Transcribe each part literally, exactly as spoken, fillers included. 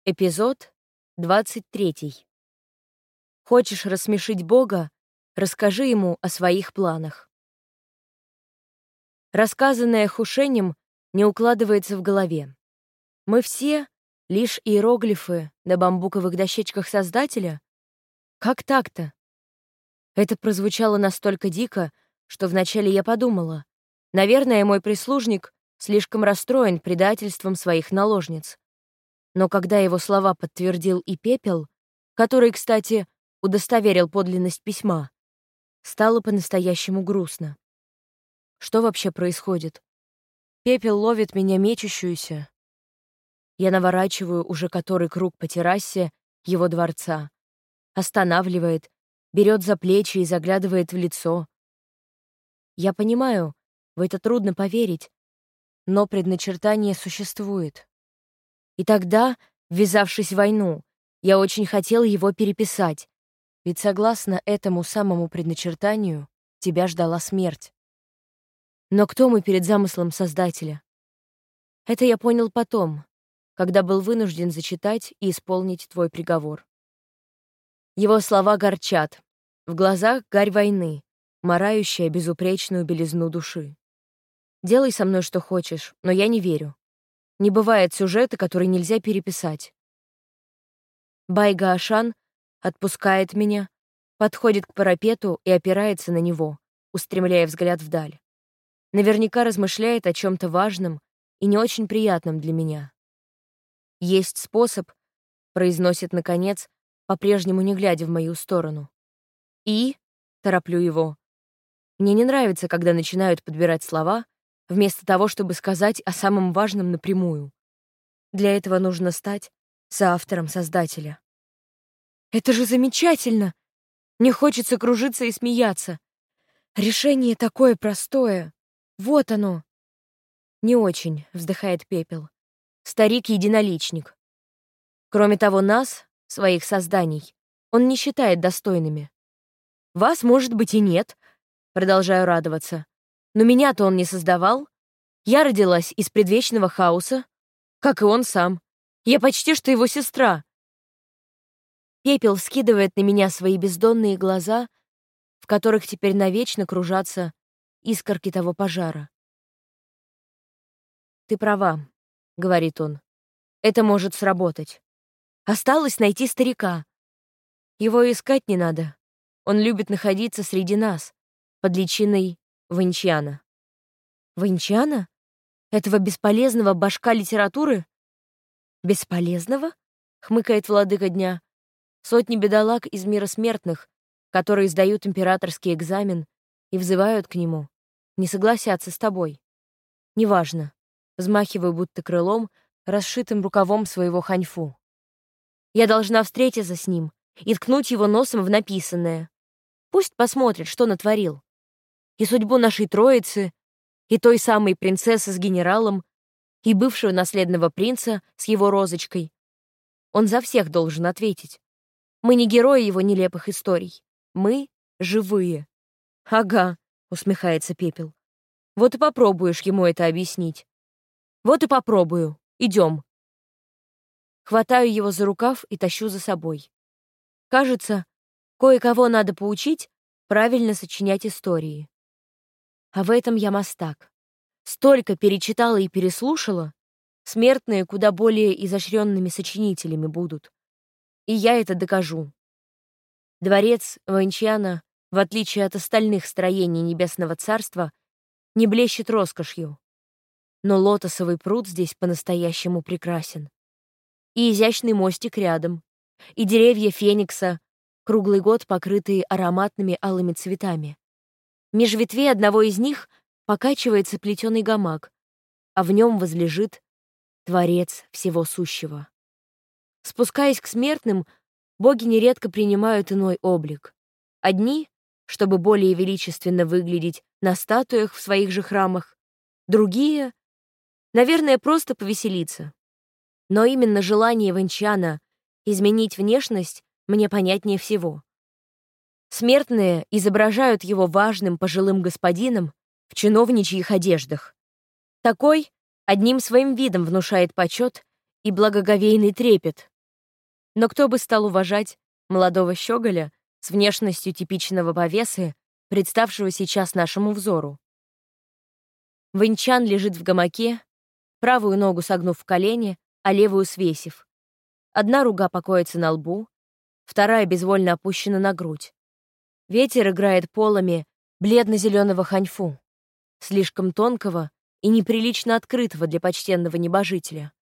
Эпизод двадцать третий. Хочешь рассмешить Бога? Расскажи ему о своих планах. Рассказанное Хушенем не укладывается в голове. Мы все — лишь иероглифы на бамбуковых дощечках Создателя? Как так-то? Это прозвучало настолько дико, что вначале я подумала, наверное, мой прислужник слишком расстроен предательством своих наложниц. Но когда его слова подтвердил и Пепел, который, кстати, удостоверил подлинность письма, стало по-настоящему грустно. Что вообще происходит? Пепел ловит меня мечущуюся. Я наворачиваю уже который круг по террасе его дворца. Останавливает, берет за плечи и заглядывает в лицо. Я понимаю, в это трудно поверить, но предначертание существует. И тогда, ввязавшись в войну, я очень хотел его переписать, ведь согласно этому самому предначертанию тебя ждала смерть. Но кто мы перед замыслом Создателя? Это я понял потом, когда был вынужден зачитать и исполнить твой приговор. Его слова горчат, в глазах гарь войны, марающая безупречную белизну души. Делай со мной что хочешь, но я не верю. Не бывает сюжета, который нельзя переписать. Байга-Ашан отпускает меня, подходит к парапету и опирается на него, устремляя взгляд вдаль. Наверняка размышляет о чем-то важном и не очень приятном для меня. «Есть способ», — произносит наконец, по-прежнему не глядя в мою сторону. «И?» — тороплю его. Мне не нравится, когда начинают подбирать слова, вместо того, чтобы сказать о самом важном напрямую. Для этого нужно стать соавтором Создателя. Это же замечательно! Мне хочется кружиться и смеяться. Решение такое простое. Вот оно. Не очень, вздыхает Пепел. Старик-единоличник. Кроме того, нас, своих созданий, он не считает достойными. Вас, может быть, и нет, продолжаю радоваться. Но меня-то он не создавал. Я родилась из предвечного хаоса, как и он сам. Я почти что его сестра. Пепел скидывает на меня свои бездонные глаза, в которых теперь навечно кружатся искорки того пожара. «Ты права», — говорит он. «Это может сработать. Осталось найти старика. Его искать не надо. Он любит находиться среди нас, под личиной Вэньчана». «Вэньчана? Этого бесполезного башка литературы?» «Бесполезного?» — хмыкает владыка дня. «Сотни бедолаг из мира смертных, которые сдают императорский экзамен и взывают к нему, не согласятся с тобой. Неважно». Взмахиваю будто крылом, расшитым рукавом своего ханьфу. Я должна встретиться с ним и ткнуть его носом в написанное. Пусть посмотрит, что натворил. И судьбу нашей троицы, и той самой принцессы с генералом, и бывшего наследного принца с его розочкой. Он за всех должен ответить. Мы не герои его нелепых историй. Мы живые. «Ага», — усмехается Пепел. «Вот и попробуешь ему это объяснить». «Вот и попробую. Идем». Хватаю его за рукав и тащу за собой. Кажется, кое-кого надо поучить правильно сочинять истории. А в этом я мастак. Столько перечитала и переслушала, смертные куда более изощренными сочинителями будут. И я это докажу. Дворец Вэньчана, в отличие от остальных строений Небесного Царства, не блещет роскошью. Но лотосовый пруд здесь по-настоящему прекрасен. И изящный мостик рядом, и деревья феникса, круглый год покрытые ароматными алыми цветами. Меж ветвей одного из них покачивается плетеный гамак, а в нем возлежит Творец всего сущего. Спускаясь к смертным, боги нередко принимают иной облик. Одни, чтобы более величественно выглядеть на статуях в своих же храмах, другие — наверное, просто повеселиться. Но именно желание Вэньчана изменить внешность мне понятнее всего. Смертные изображают его важным пожилым господином в чиновничьих одеждах. Такой одним своим видом внушает почет и благоговейный трепет Но кто бы стал уважать молодого щеголя с внешностью типичного повесы, представшего сейчас нашему взору? Вэньчан лежит в гамаке, правую ногу согнув в колени, а левую свесив. Одна рука покоится на лбу, вторая безвольно опущена на грудь. Ветер играет полами бледно-зеленого ханьфу, слишком тонкого и неприлично открытого для почтенного небожителя.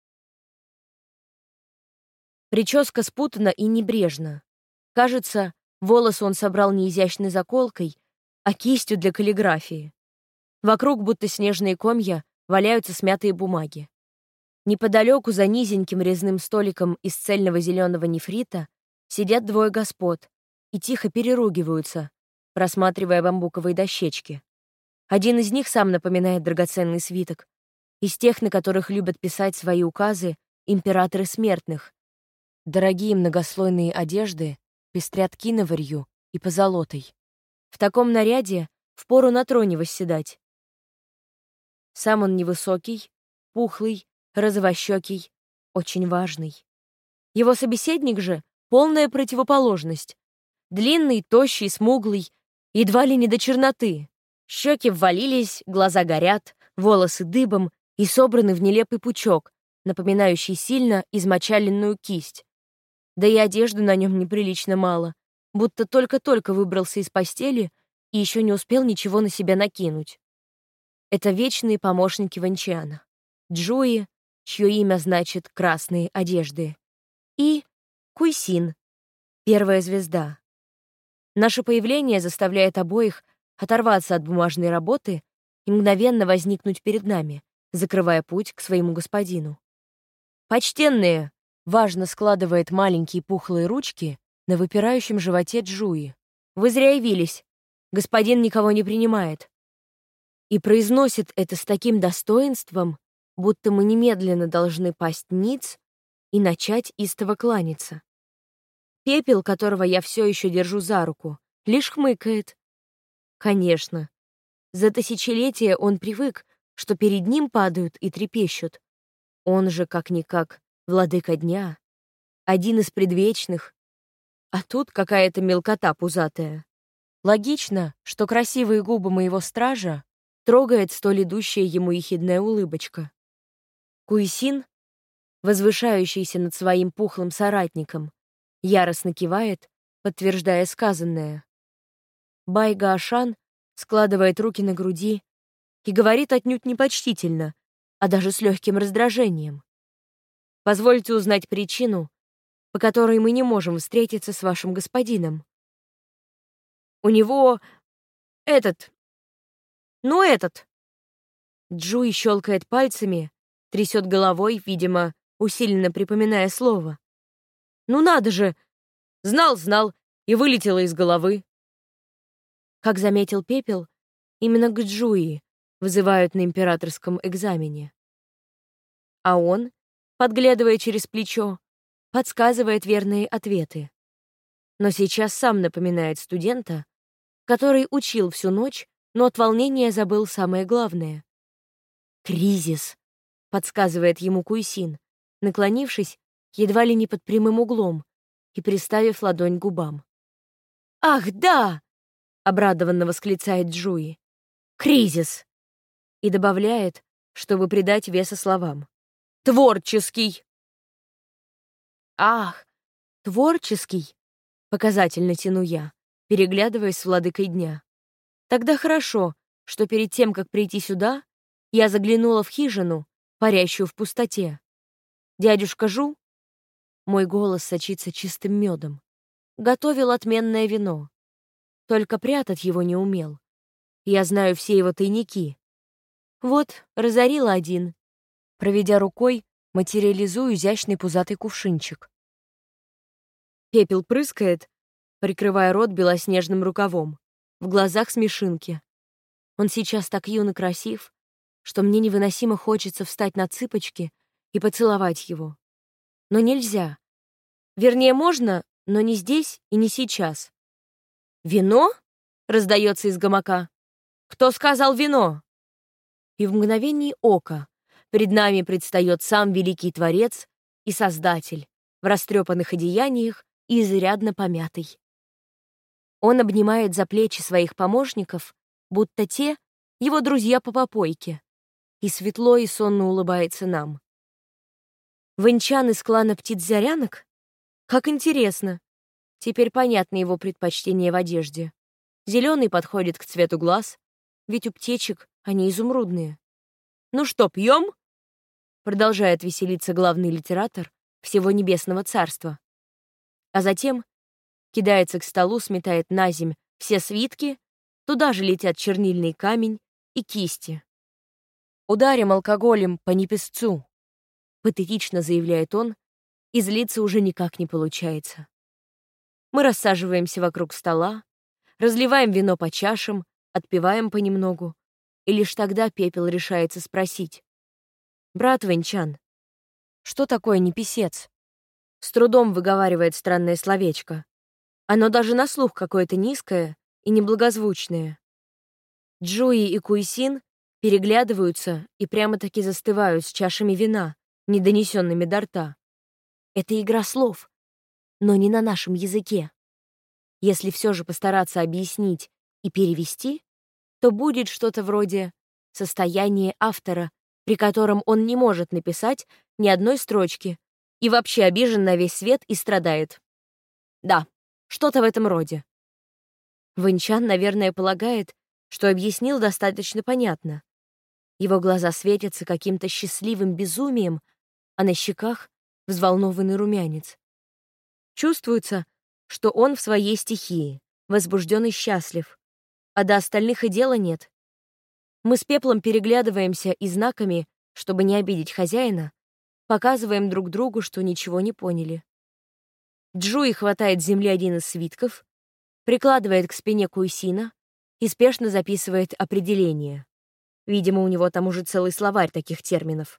Прическа спутана и небрежна. Кажется, волосы он собрал не изящной заколкой, а кистью для каллиграфии. Вокруг, будто снежные комья, валяются смятые бумаги. Неподалеку, за низеньким резным столиком из цельного зеленого нефрита, сидят двое господ и тихо переругиваются, просматривая бамбуковые дощечки. Один из них сам напоминает драгоценный свиток, из тех, на которых любят писать свои указы императоры смертных. Дорогие многослойные одежды пестрят киноварью и позолотой. В таком наряде впору на троне восседать. Сам он невысокий, пухлый, розовощекий, очень важный. Его собеседник же — полная противоположность. Длинный, тощий, смуглый, едва ли не до черноты. Щеки ввалились, глаза горят, волосы дыбом и собраны в нелепый пучок, напоминающий сильно измочаленную кисть. Да и одежды на нем неприлично мало, будто только-только выбрался из постели и еще не успел ничего на себя накинуть. Это вечные помощники Вэньчана. Джуи, чье имя значит «красные одежды», и Куйсин, первая звезда. Наше появление заставляет обоих оторваться от бумажной работы и мгновенно возникнуть перед нами, закрывая путь к своему господину. «Почтенные!» — важно складывает маленькие пухлые ручки на выпирающем животе Джуи. «Вы зря явились. Господин никого не принимает». И произносит это с таким достоинством, будто мы немедленно должны пасть ниц и начать истово кланяться. Пепел, которого я все еще держу за руку, лишь хмыкает. Конечно, за тысячелетия он привык, что перед ним падают и трепещут. Он же, как-никак, владыка дня, один из предвечных. А тут какая-то мелкота пузатая. Логично, что красивые губы моего стража трогает столь идущая ему ехидная улыбочка. Куйсин, возвышающийся над своим пухлым соратником, яростно кивает, подтверждая сказанное. Бай Гаошан складывает руки на груди и говорит отнюдь не почтительно, а даже с легким раздражением. «Позвольте узнать причину, по которой мы не можем встретиться с вашим господином. У него этот... ну этот...» Джуи щелкает пальцами, трясет головой, видимо, усиленно припоминая слово. «Ну надо же! Знал-знал и вылетело из головы». Как заметил Пепел, именно к Джуи вызывают на императорском экзамене. А он, подглядывая через плечо, подсказывает верные ответы. Но сейчас сам напоминает студента, который учил всю ночь, но от волнения забыл самое главное. «Кризис», — подсказывает ему Куйсин, наклонившись едва ли не под прямым углом и приставив ладонь к губам. «Ах, да!» — обрадованно восклицает Джуи. «Кризис!» И добавляет, чтобы придать веса словам. «Творческий!» «Ах, творческий!» — показательно тяну я, переглядываясь с владыкой дня. «Тогда хорошо, что перед тем, как прийти сюда, я заглянула в хижину, парящую в пустоте. Дядюшка Жу, мой голос сочится чистым медом, готовил отменное вино. Только прятать его не умел. Я знаю все его тайники. Вот, разорила один. Проведя рукой, материализую изящный пузатый кувшинчик. Пепел прыскает, прикрывая рот белоснежным рукавом. В глазах смешинки. Он сейчас так юн и красив, что мне невыносимо хочется встать на цыпочки и поцеловать его. Но нельзя. Вернее, можно, но не здесь и не сейчас. «Вино?» — раздается из гамака. «Кто сказал вино?» И в мгновение ока перед нами предстает сам великий Творец и Создатель в растрепанных одеяниях и изрядно помятый. Он обнимает за плечи своих помощников, будто те — его друзья по попойке, и светло и сонно улыбается нам. Вэньчан из клана птиц-зарянок? Как интересно. Теперь понятно его предпочтение в одежде. Зеленый подходит к цвету глаз, ведь у птичек они изумрудные. «Ну что, пьем?» Продолжает веселиться главный литератор всего Небесного Царства. А затем кидается к столу, сметает на земь все свитки, туда же летят чернильный камень и кисти. «Ударим алкоголем по непесцу», — патетично заявляет он, и злиться уже никак не получается. Мы рассаживаемся вокруг стола, разливаем вино по чашам, отпиваем понемногу, и лишь тогда Пепел решается спросить: «Брат Вэньчан, что такое неписец?» С трудом выговаривает странное словечко. Оно даже на слух какое-то низкое и неблагозвучное. Джуи и Куйсин переглядываются и прямо-таки застывают с чашами вина, не донесенными до рта. Это игра слов, но не на нашем языке. Если все же постараться объяснить и перевести, то будет что-то вроде «состояние автора», при котором он не может написать ни одной строчки и вообще обижен на весь свет и страдает. Да, что-то в этом роде. Вэньчан, наверное, полагает, что объяснил достаточно понятно. Его глаза светятся каким-то счастливым безумием, а на щеках взволнованный румянец. Чувствуется, что он в своей стихии, возбужден и счастлив, а до остальных и дела нет. Мы с Пеплом переглядываемся и знаками, чтобы не обидеть хозяина, показываем друг другу, что ничего не поняли. Джуи хватает с земли один из свитков, прикладывает к спине Куйсина и спешно записывает определение. Видимо, у него там уже целый словарь таких терминов.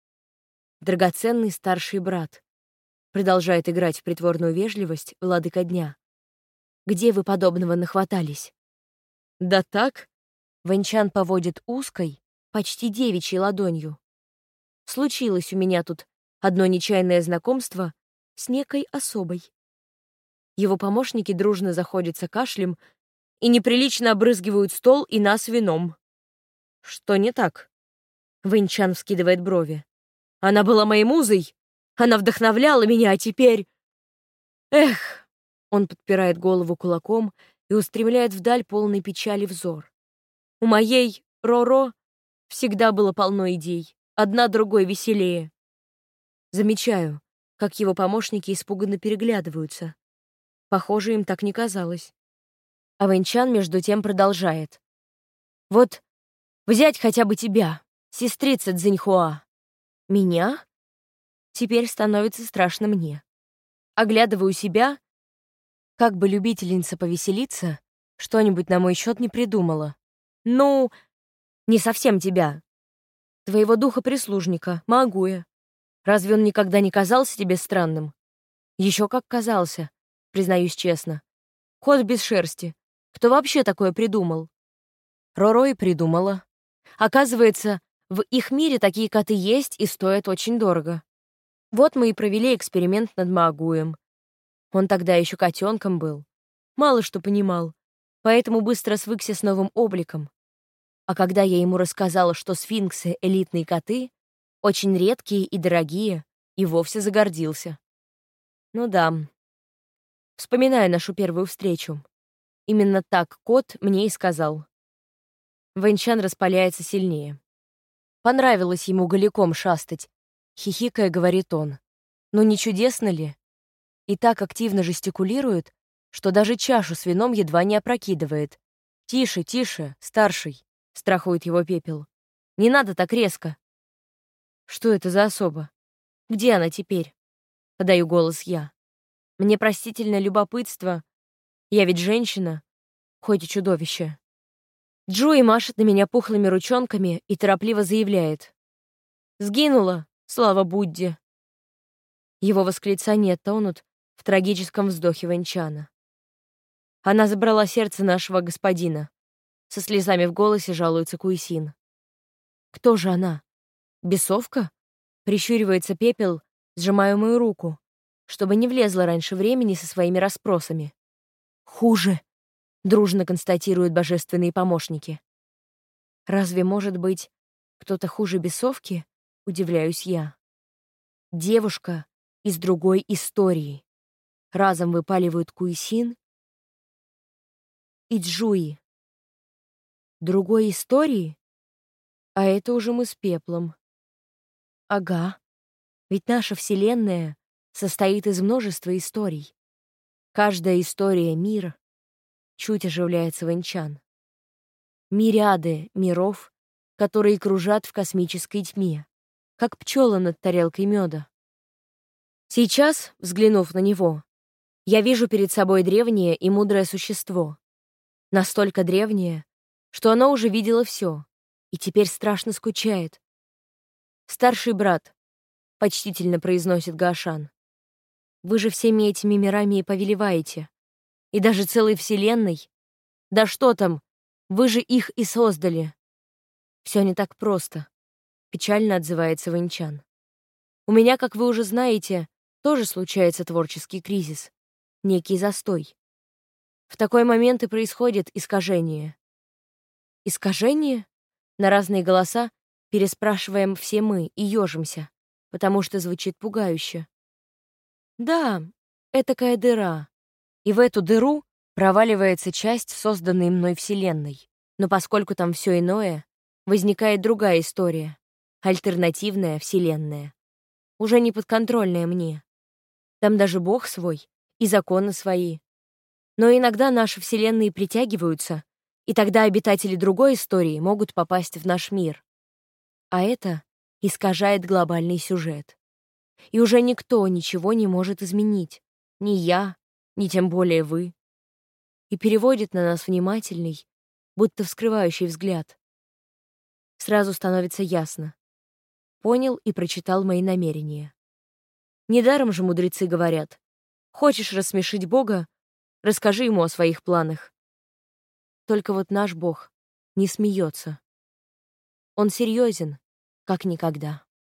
Драгоценный старший брат. Продолжает играть в притворную вежливость владыка дня. Где вы подобного нахватались? Да так, Вэньчан поводит узкой, почти девичьей ладонью. Случилось у меня тут одно нечаянное знакомство с некой особой. Его помощники дружно заходятся кашлем и неприлично обрызгивают стол и нас вином. Что не так? Вэньчан вскидывает брови. Она была моей музой. Она вдохновляла меня, а теперь... Эх! Он подпирает голову кулаком и устремляет вдаль полный печали взор. У моей Ро-Ро всегда было полно идей, одна другой веселее. Замечаю, как его помощники испуганно переглядываются. Похоже, им так не казалось. А Вэньчан между тем продолжает. Вот взять хотя бы тебя, сестрица Цзиньхуа. Меня? Теперь становится страшно мне. Оглядываю себя, как бы любительница повеселиться, что-нибудь на мой счет не придумала. Ну, не совсем тебя. Твоего духа-прислужника, Магуя. Разве он никогда не казался тебе странным? Еще как казался, признаюсь честно. Кот без шерсти. Кто вообще такое придумал? Роро и придумала. Оказывается, в их мире такие коты есть и стоят очень дорого. Вот мы и провели эксперимент над Магуем. Он тогда еще котенком был. Мало что понимал, поэтому быстро свыкся с новым обликом. А когда я ему рассказала, что сфинксы — элитные коты, очень редкие и дорогие, и вовсе загордился. Ну да. Вспоминаю нашу первую встречу. Именно так кот мне и сказал. Вэньчан распаляется сильнее. Понравилось ему голиком шастать. Хихикая, говорит он. Ну не чудесно ли? И так активно жестикулирует, что даже чашу с вином едва не опрокидывает. «Тише, тише, старший», — страхует его Пепел. «Не надо так резко». «Что это за особа? Где она теперь?» — подаю голос я. Мне простительное любопытство. Я ведь женщина, хоть и чудовище. Джуи машет на меня пухлыми ручонками и торопливо заявляет. «Сгинула, слава Будде!» Его восклицания тонут в трагическом вздохе Вэньчана. «Она забрала сердце нашего господина», — со слезами в голосе жалуется Куйсин. «Кто же она? Бесовка?» — прищуривается Пепел, сжимая мою руку. чтобы не влезла раньше времени со своими расспросами. «Хуже», — дружно констатируют божественные помощники. «Разве может быть кто-то хуже бесовки?» — удивляюсь я. «Девушка из другой истории». Разом выпаливают Куйсин и Джуи. Другой истории? А это уже мы с Пеплом. Ага, ведь наша Вселенная состоит из множества историй. Каждая история — мир. Чуть оживляется Вэньчан. Мириады миров, которые кружат в космической тьме, как пчелы над тарелкой меда. Сейчас, взглянув на него, я вижу перед собой древнее и мудрое существо. Настолько древнее, что оно уже видело все и теперь страшно скучает. «Старший брат», — почтительно произносит Гаошан, — «вы же всеми этими мирами и повелеваете, и даже целой вселенной. Да что там, вы же их и создали». «Все не так просто», — печально отзывается Вэньчан. «У меня, как вы уже знаете, тоже случается творческий кризис, некий застой. В такой момент и происходит искажение». «Искажение?» На разные голоса переспрашиваем все мы и ёжимся, потому что звучит пугающе. Да, этакая дыра. И в эту дыру проваливается часть созданной мной Вселенной. Но поскольку там все иное, возникает другая история, альтернативная Вселенная, уже не подконтрольная мне. Там даже Бог свой и законы свои. Но иногда наши Вселенные притягиваются, и тогда обитатели другой истории могут попасть в наш мир. А это искажает глобальный сюжет. И уже никто ничего не может изменить. Ни я, ни тем более вы. И переводит на нас внимательный, будто вскрывающий взгляд. Сразу становится ясно. Понял и прочитал мои намерения. Недаром же мудрецы говорят: хочешь рассмешить Бога, расскажи ему о своих планах. Только вот наш Бог не смеется. Он серьезен, как никогда.